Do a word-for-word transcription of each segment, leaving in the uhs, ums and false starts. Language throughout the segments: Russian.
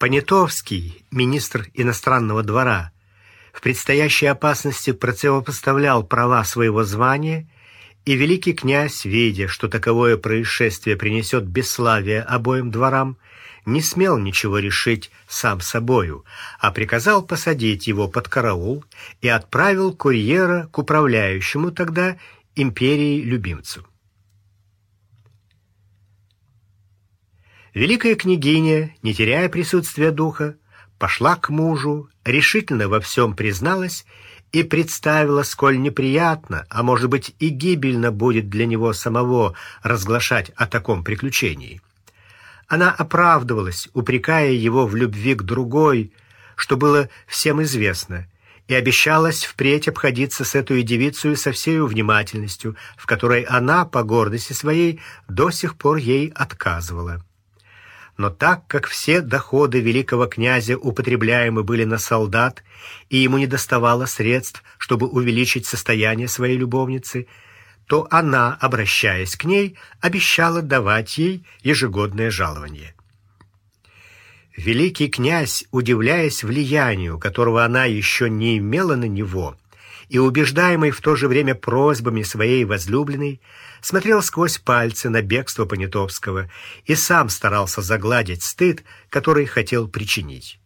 Понятовский, министр иностранного двора, в предстоящей опасности противопоставлял права своего звания, и великий князь, видя, что таковое происшествие принесет бесславие обоим дворам, не смел ничего решить сам собою, а приказал посадить его под караул и отправил курьера к управляющему тогда империей любимцу. Великая княгиня, не теряя присутствия духа, пошла к мужу, решительно во всем призналась и представила, сколь неприятно, а может быть и гибельно будет для него самого разглашать о таком приключении. Она оправдывалась, упрекая его в любви к другой, что было всем известно, и обещалась впредь обходиться с этой девицей со всею внимательностью, в которой она, по гордости своей, до сих пор ей отказывала. Но так как все доходы великого князя употребляемы были на солдат, и ему недоставало средств, чтобы увеличить состояние своей любовницы, то она, обращаясь к ней, обещала давать ей ежегодное жалование. Великий князь, удивляясь влиянию, которого она еще не имела на него, и убеждаемый в то же время просьбами своей возлюбленной, смотрел сквозь пальцы на бегство Понятовского и сам старался загладить стыд, который хотел причинить.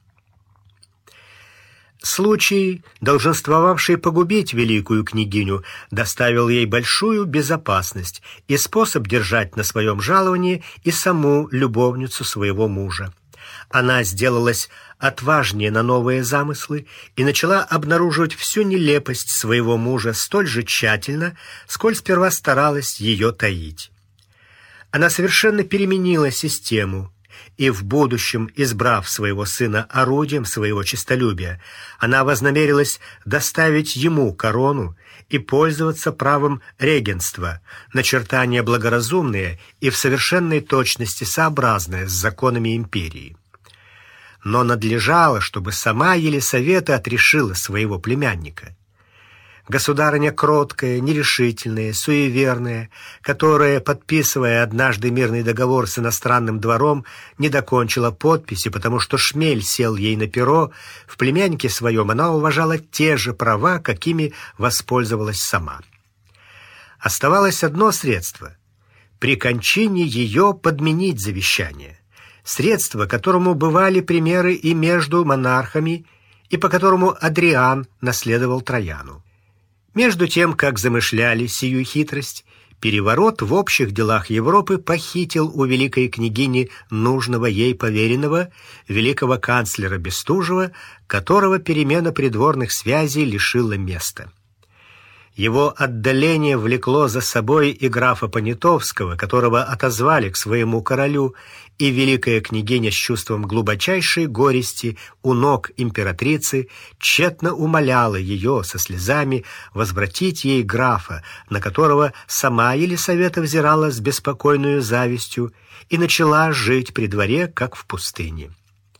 Случай, долженствовавший погубить великую княгиню, доставил ей большую безопасность и способ держать на своем жаловании и саму любовницу своего мужа. Она сделалась отважнее на новые замыслы и начала обнаруживать всю нелепость своего мужа столь же тщательно, сколь сперва старалась ее таить. Она совершенно переменила систему, и в будущем, избрав своего сына орудием своего честолюбия, она вознамерилась доставить ему корону и пользоваться правом регентства, начертания благоразумные и в совершенной точности сообразные с законами империи. Но надлежало, чтобы сама Елисавета отрешила своего племянника. Государыня кроткая, нерешительная, суеверная, которая, подписывая однажды мирный договор с иностранным двором, не докончила подписи, потому что шмель сел ей на перо, в племяннике своем она уважала те же права, какими воспользовалась сама. Оставалось одно средство — при кончине ее подменить завещание, средство, которому бывали примеры и между монархами, и по которому Адриан наследовал Трояну. Между тем, как замышляли сию хитрость, переворот в общих делах Европы похитил у великой княгини нужного ей поверенного, великого канцлера Бестужева, которого перемена придворных связей лишила места. Его отдаление влекло за собой и графа Понятовского, которого отозвали к своему королю, и великая княгиня с чувством глубочайшей горести у ног императрицы тщетно умоляла ее со слезами возвратить ей графа, на которого сама Елисавета взирала с беспокойной завистью и начала жить при дворе, как в пустыне.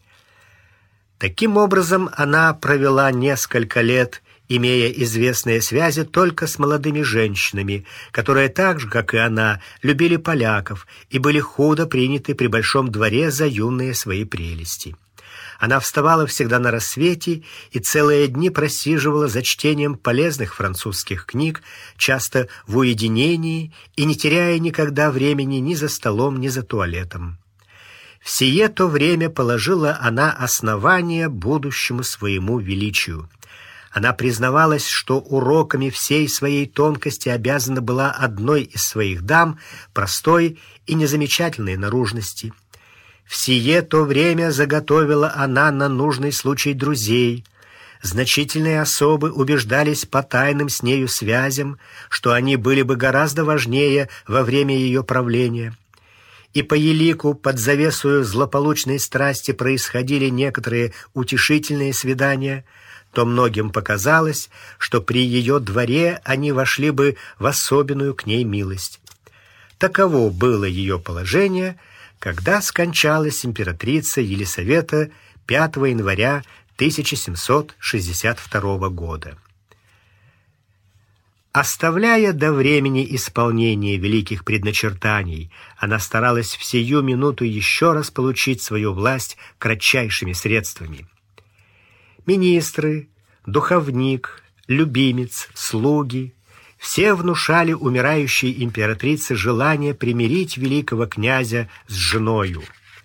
Таким образом, она провела несколько лет, имея известные связи только с молодыми женщинами, которые так же, как и она, любили поляков и были худо приняты при большом дворе за юные свои прелести. Она вставала всегда на рассвете и целые дни просиживала за чтением полезных французских книг, часто в уединении и не теряя никогда времени ни за столом, ни за туалетом. В сие то время положила она основание будущему своему величию. Она признавалась, что уроками всей своей тонкости обязана была одной из своих дам, простой и незамечательной наружности. В сие то время заготовила она на нужный случай друзей. Значительные особы убеждались по тайным с нею связям, что они были бы гораздо важнее во время ее правления. И по елику под завесою злополучной страсти происходили некоторые утешительные свидания, то многим показалось, что при ее дворе они вошли бы в особенную к ней милость. Таково было ее положение, когда скончалась императрица Елисавета пятого января тысяча семьсот шестьдесят второго года. Оставляя до времени исполнения великих предначертаний, она старалась в сию минуту еще раз получить свою власть кратчайшими средствами. Министры, духовник, любимец, слуги — все внушали умирающей императрице желание примирить великого князя с женою.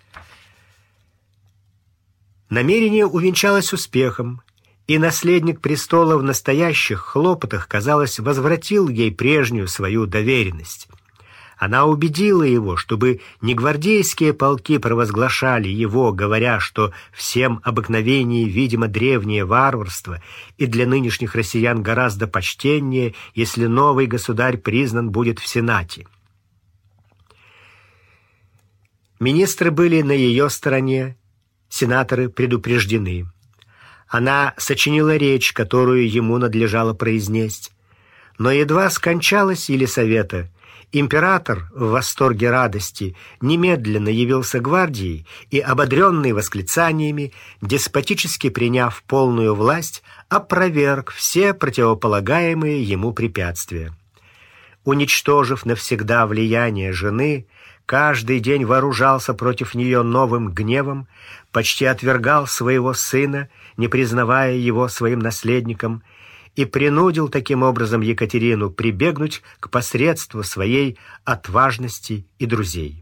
Намерение увенчалось успехом, и наследник престола в настоящих хлопотах, казалось, возвратил ей прежнюю свою доверенность. Она убедила его, чтобы не гвардейские полки провозглашали его, говоря, что всем обыкновении видимо древнее варварство и для нынешних россиян гораздо почтеннее, если новый государь признан будет в Сенате. Министры были на ее стороне, сенаторы предупреждены. Она сочинила речь, которую ему надлежало произнести. Но едва скончалась Елисавета, император в восторге радости немедленно явился гвардией и, ободренный восклицаниями, деспотически приняв полную власть, опроверг все противополагаемые ему препятствия. Уничтожив навсегда влияние жены, каждый день вооружался против нее новым гневом, почти отвергал своего сына, не признавая его своим наследником, и принудил таким образом Екатерину прибегнуть к посредству своей отважности и друзей.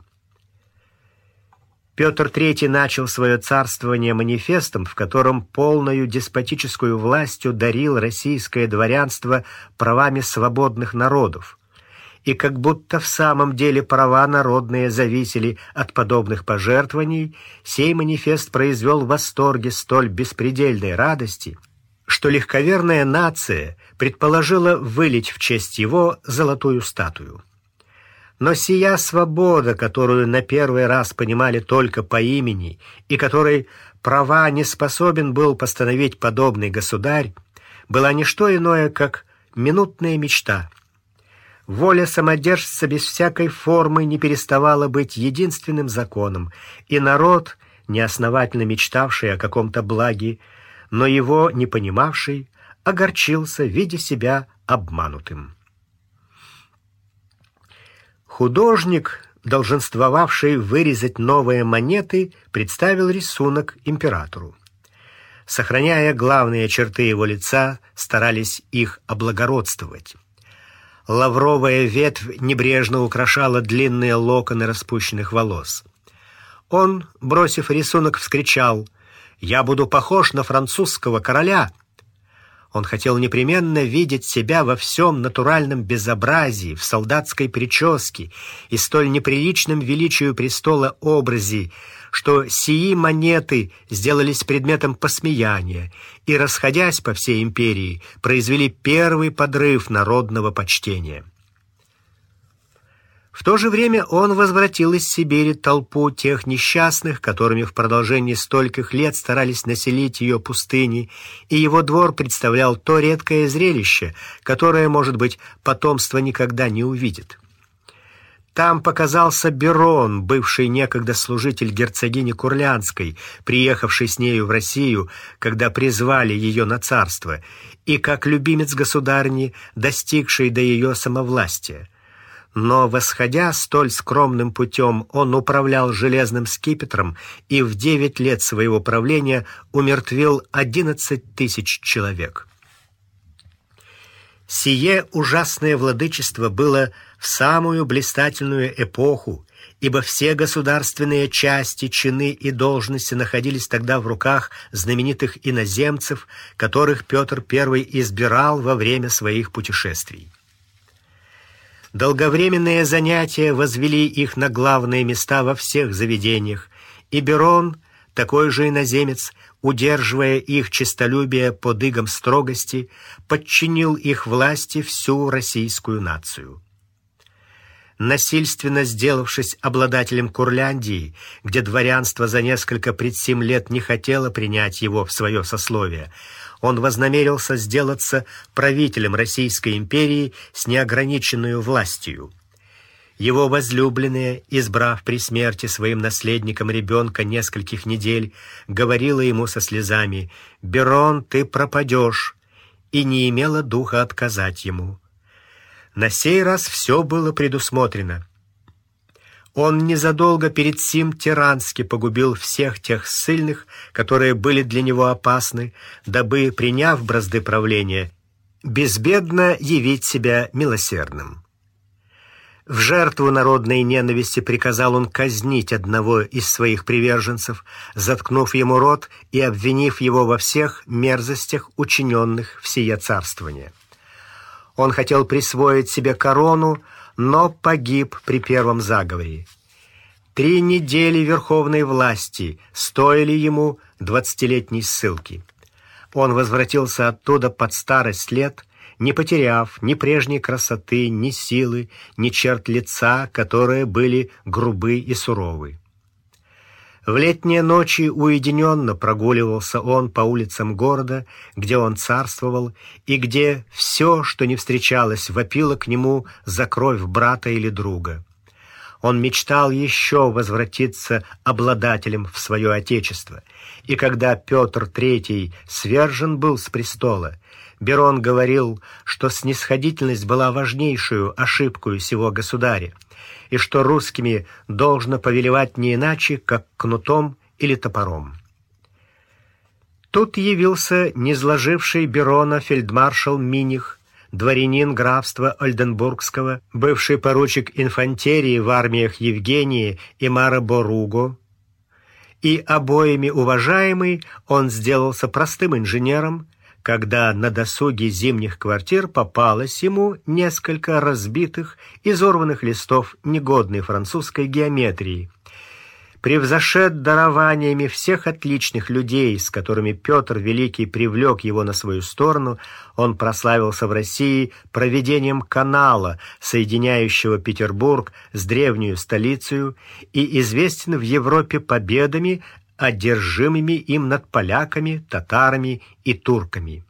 Петр Третий начал свое царствование манифестом, в котором полною деспотическую властью дарил российское дворянство правами свободных народов, и как будто в самом деле права народные зависели от подобных пожертвований, сей манифест произвел в восторге столь беспредельной радости, что легковерная нация предположила вылить в честь его золотую статую. Но сия свобода, которую на первый раз понимали только по имени и которой права не способен был постановить подобный государь, была не что иное, как минутная мечта. Воля самодержца без всякой формы не переставала быть единственным законом, и народ, неосновательно мечтавший о каком-то благе, но его не понимавший, огорчился, видя себя обманутым. Художник, долженствовавший вырезать новые монеты, представил рисунок императору. Сохраняя главные черты его лица, старались их облагородствовать. Лавровая ветвь небрежно украшала длинные локоны распущенных волос. Он, бросив рисунок, вскричал: «Я буду похож на французского короля!» Он хотел непременно видеть себя во всем натуральном безобразии, в солдатской прическе и столь неприличном величию престола образе, что сии монеты сделались предметом посмеяния и, расходясь по всей империи, произвели первый подрыв народного почтения. В то же время он возвратил из Сибири толпу тех несчастных, которыми в продолжении стольких лет старались населить ее пустыни, и его двор представлял то редкое зрелище, которое, может быть, потомство никогда не увидит. Там показался Берон, бывший некогда служитель герцогини Курлянской, приехавший с нею в Россию, когда призвали ее на царство, и как любимец государни, достигший до ее самовластия. Но, восходя столь скромным путем, он управлял железным скипетром и в девять лет своего правления умертвил одиннадцать тысяч человек. Сие ужасное владычество было в самую блистательную эпоху, ибо все государственные части, чины и должности находились тогда в руках знаменитых иноземцев, которых Петр Первый избирал во время своих путешествий. Долговременные занятия возвели их на главные места во всех заведениях, и Берон, такой же иноземец, удерживая их честолюбие под игом строгости, подчинил их власти всю российскую нацию. Насильственно сделавшись обладателем Курляндии, где дворянство за несколько пред сим лет не хотело принять его в свое сословие, он вознамерился сделаться правителем Российской империи с неограниченной властью. Его возлюбленная, избрав при смерти своим наследником ребенка нескольких недель, говорила ему со слезами: «Берон, ты пропадешь», и не имела духа отказать ему. На сей раз все было предусмотрено. Он незадолго перед сим тирански погубил всех тех ссыльных, которые были для него опасны, дабы, приняв бразды правления, безбедно явить себя милосердным. В жертву народной ненависти приказал он казнить одного из своих приверженцев, заткнув ему рот и обвинив его во всех мерзостях, учиненных в сие царствование. Он хотел присвоить себе корону, но погиб при первом заговоре. Три недели верховной власти стоили ему двадцатилетней ссылки. Он возвратился оттуда под старость лет, не потеряв ни прежней красоты, ни силы, ни черт лица, которые были грубы и суровы. В летние ночи уединенно прогуливался он по улицам города, где он царствовал, и где все, что не встречалось, вопило к нему за кровь брата или друга. Он мечтал еще возвратиться обладателем в свое отечество, и когда Петр Третий свержен был с престола, Берон говорил, что снисходительность была важнейшую ошибкою сего государя, и что русскими должно повелевать не иначе, как кнутом или топором. Тут явился низложивший Берона фельдмаршал Миних, дворянин графства Ольденбургского, бывший поручик инфантерии в армиях Евгении и Марборуго, и обоими уважаемый он сделался простым инженером, когда на досуге зимних квартир попалось ему несколько разбитых, изорванных листов негодной французской геометрии. Превзошед дарованиями всех отличных людей, с которыми Петр Великий привлек его на свою сторону, он прославился в России проведением канала, соединяющего Петербург с древнюю столицей, и известен в Европе победами, одержимыми им над поляками, татарами и турками.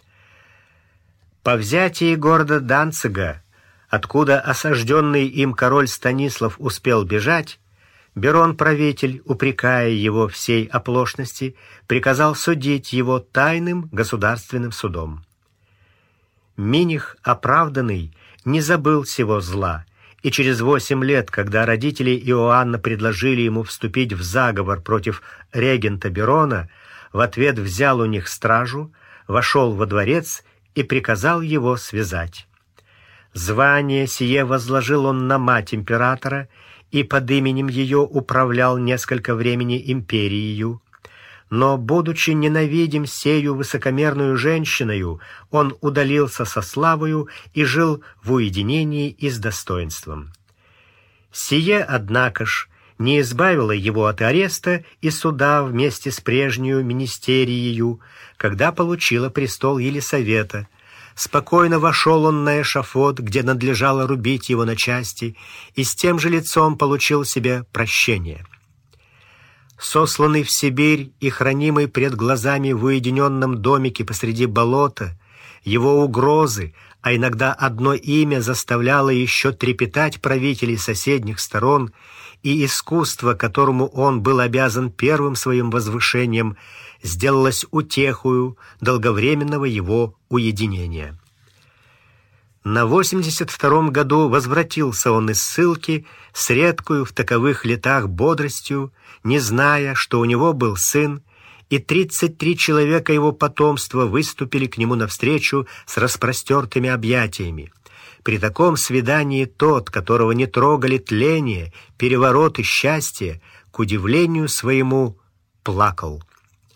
По взятии города Данцига, откуда осажденный им король Станислав успел бежать, Берон-правитель, упрекая его всей оплошности, приказал судить его тайным государственным судом. Миних, оправданный, не забыл сего зла, и через восемь лет, когда родители Иоанна предложили ему вступить в заговор против регента Берона, в ответ взял у них стражу, вошел во дворец и приказал его связать. Звание сие возложил он на мать императора и под именем ее управлял несколько времени империей. Но, будучи ненавидим сею высокомерную женщиною, он удалился со славою и жил в уединении и с достоинством. Сие, однако ж, не избавило его от ареста и суда вместе с прежнюю министерией, когда получила престол Елисавета. Спокойно вошел он на эшафот, где надлежало рубить его на части, и с тем же лицом получил себе прощение. Сосланный в Сибирь и хранимый пред глазами в уединенном домике посреди болота, его угрозы, а иногда одно имя заставляло еще трепетать правителей соседних сторон, и искусство, которому он был обязан первым своим возвышением, сделалось утехою долговременного его уединения. На восемьдесят втором году возвратился он из ссылки с редкою в таковых летах бодростью, не зная, что у него был сын, и тридцать три человека его потомства выступили к нему навстречу с распростертыми объятиями. При таком свидании тот, которого не трогали тление, переворот и счастье, к удивлению своему плакал.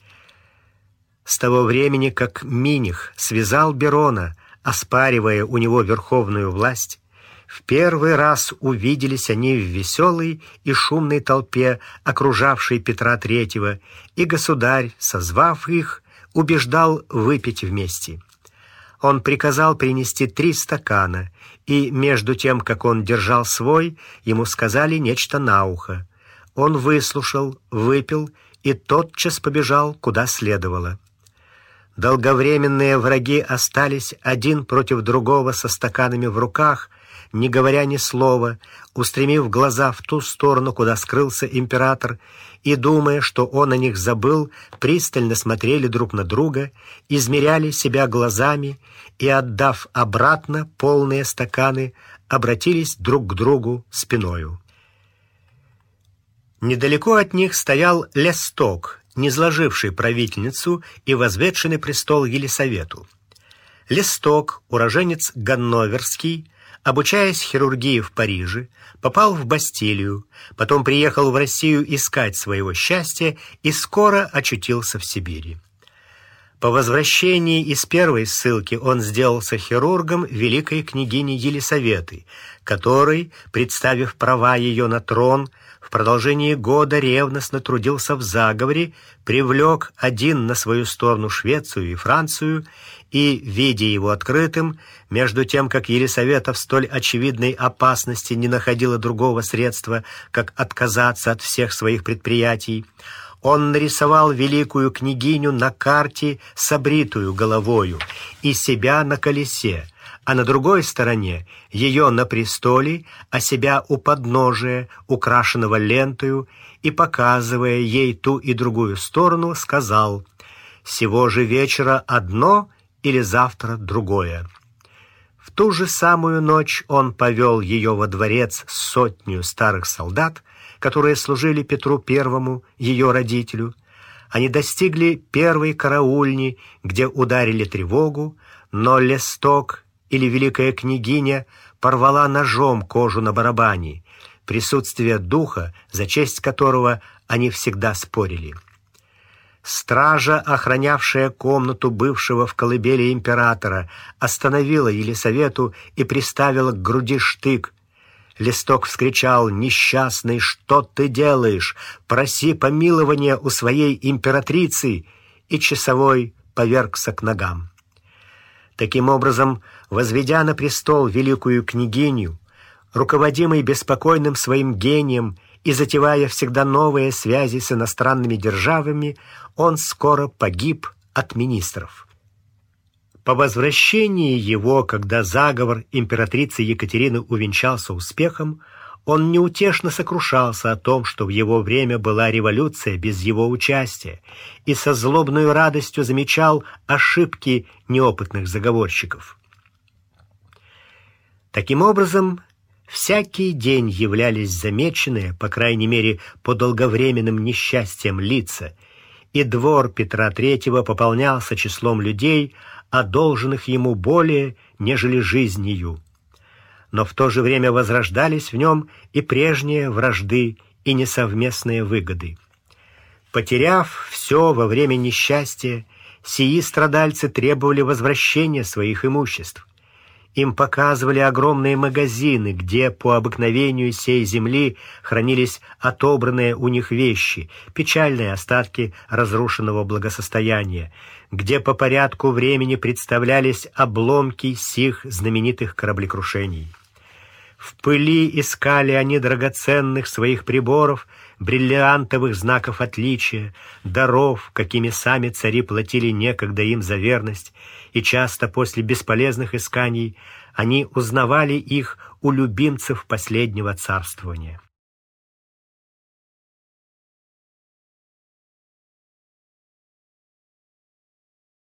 С того времени, как Миних связал Берона, оспаривая у него верховную власть, в первый раз увиделись они в веселой и шумной толпе, окружавшей Петра Третьего, и государь, созвав их, убеждал выпить вместе. Он приказал принести три стакана, и между тем, как он держал свой, ему сказали нечто на ухо. Он выслушал, выпил и тотчас побежал, куда следовало. Долговременные враги остались один против другого со стаканами в руках, не говоря ни слова, устремив глаза в ту сторону, куда скрылся император, и, думая, что он о них забыл, пристально смотрели друг на друга, измеряли себя глазами и, отдав обратно полные стаканы, обратились друг к другу спиною. Недалеко от них стоял Лесток, низложивший правительницу и возведший на престол Елисавету. Лесток, уроженец ганноверский, обучаясь хирургии в Париже, попал в Бастилию, потом приехал в Россию искать своего счастья и скоро очутился в Сибири. По возвращении из первой ссылки он сделался хирургом великой княгини Елисаветы, который, представив права ее на трон, в продолжении года ревностно трудился в заговоре, привлек один на свою сторону Швецию и Францию и, видя его открытым, между тем, как Елисавета в столь очевидной опасности не находила другого средства, как отказаться от всех своих предприятий, он нарисовал великую княгиню на карте с обритую головою и себя на колесе, а на другой стороне ее на престоле, а себя у подножия, украшенного лентою, и, показывая ей ту и другую сторону, сказал: «Сего же вечера одно или завтра другое». В ту же самую ночь он повел ее во дворец с сотнею старых солдат, которые служили Петру Первому, ее родителю. Они достигли первой караульни, где ударили тревогу, но Лесток или великая княгиня порвала ножом кожу на барабане, присутствие духа, за честь которого они всегда спорили. Стража, охранявшая комнату бывшего в колыбели императора, остановила Елисавету и приставила к груди штык. Лесток вскричал: «Несчастный, что ты делаешь? Проси помилования у своей императрицы!» И часовой повергся к ногам. Таким образом, возведя на престол великую княгиню, руководимый беспокойным своим гением и затевая всегда новые связи с иностранными державами, он скоро погиб от министров. По возвращении его, когда заговор императрицы Екатерины увенчался успехом, он неутешно сокрушался о том, что в его время была революция без его участия, и со злобной радостью замечал ошибки неопытных заговорщиков. Таким образом, всякий день являлись замеченные, по крайней мере, по долговременным несчастьям лица, и двор Петра Третьего пополнялся числом людей, одолженных ему более, нежели жизнью. Но в то же время возрождались в нем и прежние вражды и несовместные выгоды. Потеряв все во время несчастья, сии страдальцы требовали возвращения своих имуществ. Им показывали огромные магазины, где по обыкновению сей земли хранились отобранные у них вещи, печальные остатки разрушенного благосостояния, где по порядку времени представлялись обломки сих знаменитых кораблекрушений. В пыли искали они драгоценных своих приборов, бриллиантовых знаков отличия, даров, какими сами цари платили некогда им за верность, и часто после бесполезных исканий они узнавали их у любимцев последнего царствования.